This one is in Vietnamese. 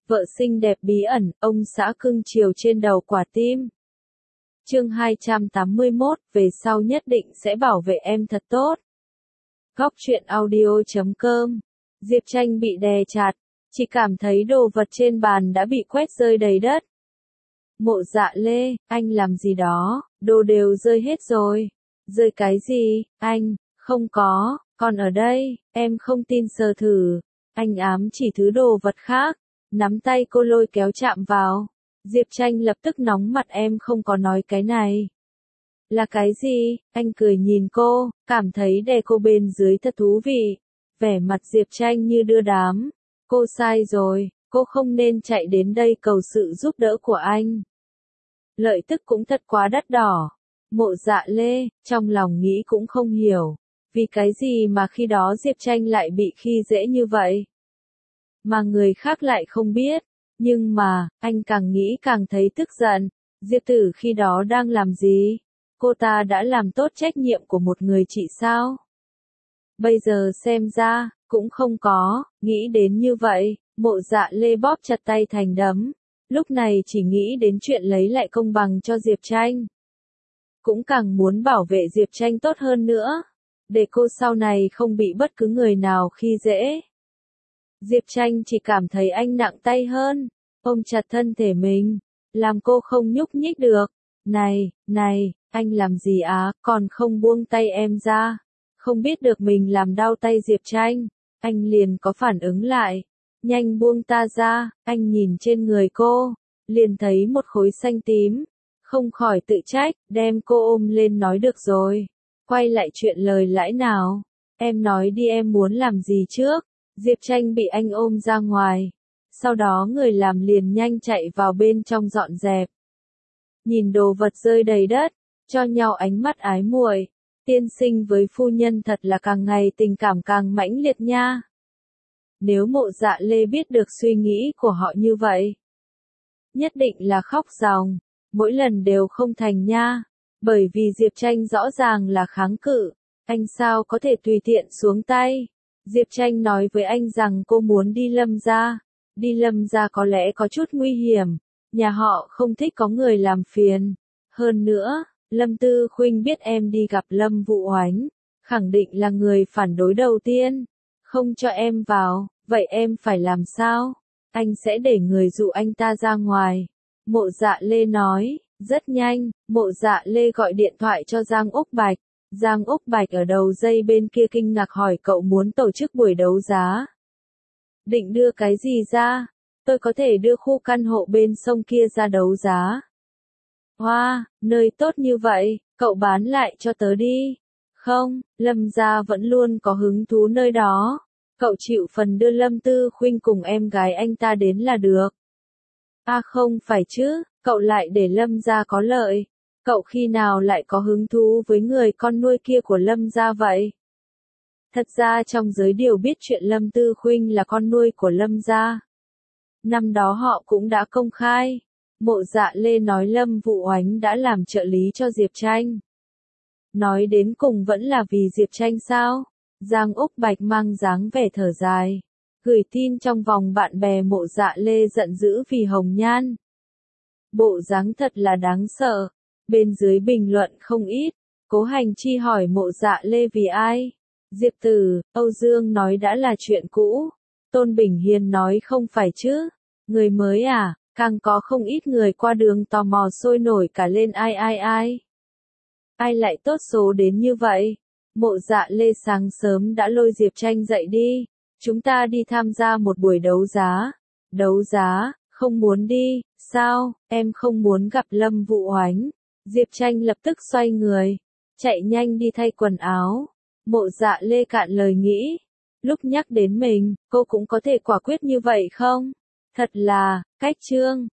Vợ xinh đẹp bí ẩn, ông xã cưng chiều trên đầu quả tim. Chương 281, về sau nhất định sẽ bảo vệ em thật tốt. Góc truyện audio.com. Diệp Tranh bị đè chặt, chỉ cảm thấy đồ vật trên bàn đã bị quét rơi đầy đất. Mộ Dạ Lê, anh làm gì đó, đồ đều rơi hết rồi. Rơi cái gì, anh, không có, còn ở đây, em không tin sờ thử. Anh ám chỉ thứ đồ vật khác, nắm tay cô lôi kéo chạm vào. Diệp Tranh lập tức nóng mặt, em không có nói cái này. Là cái gì? Anh cười nhìn cô, cảm thấy đè cô bên dưới thật thú vị. Vẻ mặt Diệp Tranh như đưa đám. Cô sai rồi, cô không nên chạy đến đây cầu sự giúp đỡ của anh. Lợi tức cũng thật quá đắt đỏ. Mộ Dạ Lê, trong lòng nghĩ cũng không hiểu. Vì cái gì mà khi đó Diệp Tranh lại bị khi dễ như vậy? Mà người khác lại không biết. Nhưng mà, anh càng nghĩ càng thấy tức giận. Diệp Tử khi đó đang làm gì? Cô ta đã làm tốt trách nhiệm của một người chị sao? Bây giờ xem ra, cũng không có, nghĩ đến như vậy, Mộ Dạ Lê bóp chặt tay thành đấm. Lúc này chỉ nghĩ đến chuyện lấy lại công bằng cho Diệp Tranh. Cũng càng muốn bảo vệ Diệp Tranh tốt hơn nữa. Để cô sau này không bị bất cứ người nào khi dễ. Diệp Tranh chỉ cảm thấy anh nặng tay hơn, ôm chặt thân thể mình, làm cô không nhúc nhích được. Này, anh làm gì á, còn không buông tay em ra. Không biết được mình làm đau tay Diệp Tranh, anh liền có phản ứng lại. Nhanh buông ta ra, anh nhìn trên người cô, liền thấy một khối xanh tím. Không khỏi tự trách, đem cô ôm lên nói được rồi. Quay lại chuyện lời lãi nào. Em nói đi, em muốn làm gì trước? Diệp Tranh bị anh ôm ra ngoài. Sau đó người làm liền nhanh chạy vào bên trong dọn dẹp. Nhìn đồ vật rơi đầy đất, cho nhau ánh mắt ái muội. Tiên sinh với phu nhân thật là càng ngày tình cảm càng mãnh liệt nha. Nếu Mộ Dạ Lê biết được suy nghĩ của họ như vậy, nhất định là khóc ròng, mỗi lần đều không thành nha. Bởi vì Diệp Tranh rõ ràng là kháng cự, anh sao có thể tùy tiện xuống tay. Diệp Tranh nói với anh rằng cô muốn đi Lâm gia. Đi Lâm gia có lẽ có chút nguy hiểm, nhà họ không thích có người làm phiền. Hơn nữa, Lâm Tư Khuynh biết em đi gặp Lâm Vũ Oánh, khẳng định là người phản đối đầu tiên. Không cho em vào, vậy em phải làm sao? Anh sẽ để người dụ anh ta ra ngoài. Mộ Dạ Lê nói, rất nhanh, Mộ Dạ Lê gọi điện thoại cho Giang Úc Bạch. Giang Úc Bạch ở đầu dây bên kia kinh ngạc hỏi cậu muốn tổ chức buổi đấu giá. Định đưa cái gì ra? Tôi có thể đưa khu căn hộ bên sông kia ra đấu giá. Hoa, nơi tốt như vậy, cậu bán lại cho tớ đi. Không, Lâm gia vẫn luôn có hứng thú nơi đó. Cậu chịu phần đưa Lâm Tư Khuynh cùng em gái anh ta đến là được. À không phải chứ, cậu lại để Lâm gia có lợi. Cậu khi nào lại có hứng thú với người con nuôi kia của Lâm gia vậy? Thật ra trong giới đều biết chuyện Lâm Tư Khuynh là con nuôi của Lâm gia. Năm đó họ cũng đã công khai. Mộ Dạ Lê nói Lâm Vũ Oánh đã làm trợ lý cho Diệp Tranh. Nói đến cùng vẫn là vì Diệp Tranh sao? Giang Úc Bạch mang dáng vẻ thở dài. Gửi tin trong vòng bạn bè. Mộ Dạ Lê giận dữ vì Hồng Nhan. Bộ dáng thật là đáng sợ. Bên dưới bình luận không ít. Cố Hành Chi hỏi Mộ Dạ Lê vì ai? Diệp Tử, Âu Dương nói đã là chuyện cũ. Tôn Bình Hiên nói không phải chứ. Người mới à? Càng có không ít người qua đường tò mò sôi nổi cả lên ai. Ai lại tốt số đến như vậy? Mộ Dạ Lê sáng sớm đã lôi Diệp Tranh dậy đi. Chúng ta đi tham gia một buổi đấu giá. Đấu giá, không muốn đi, sao, em không muốn gặp Lâm Vũ Oánh. Diệp Tranh lập tức xoay người, chạy nhanh đi thay quần áo. Mộ Dạ Lê cạn lời nghĩ. Lúc nhắc đến mình, cô cũng có thể quả quyết như vậy không? Thật là, cách chương.